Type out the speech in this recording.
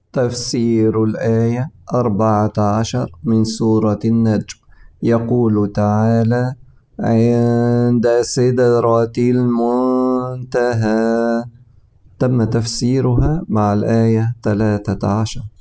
تفسير الآية 14 من سورة النجم. يقول تعالى: عند سدرة المنتهى. تم تفسيرها مع الآية 13.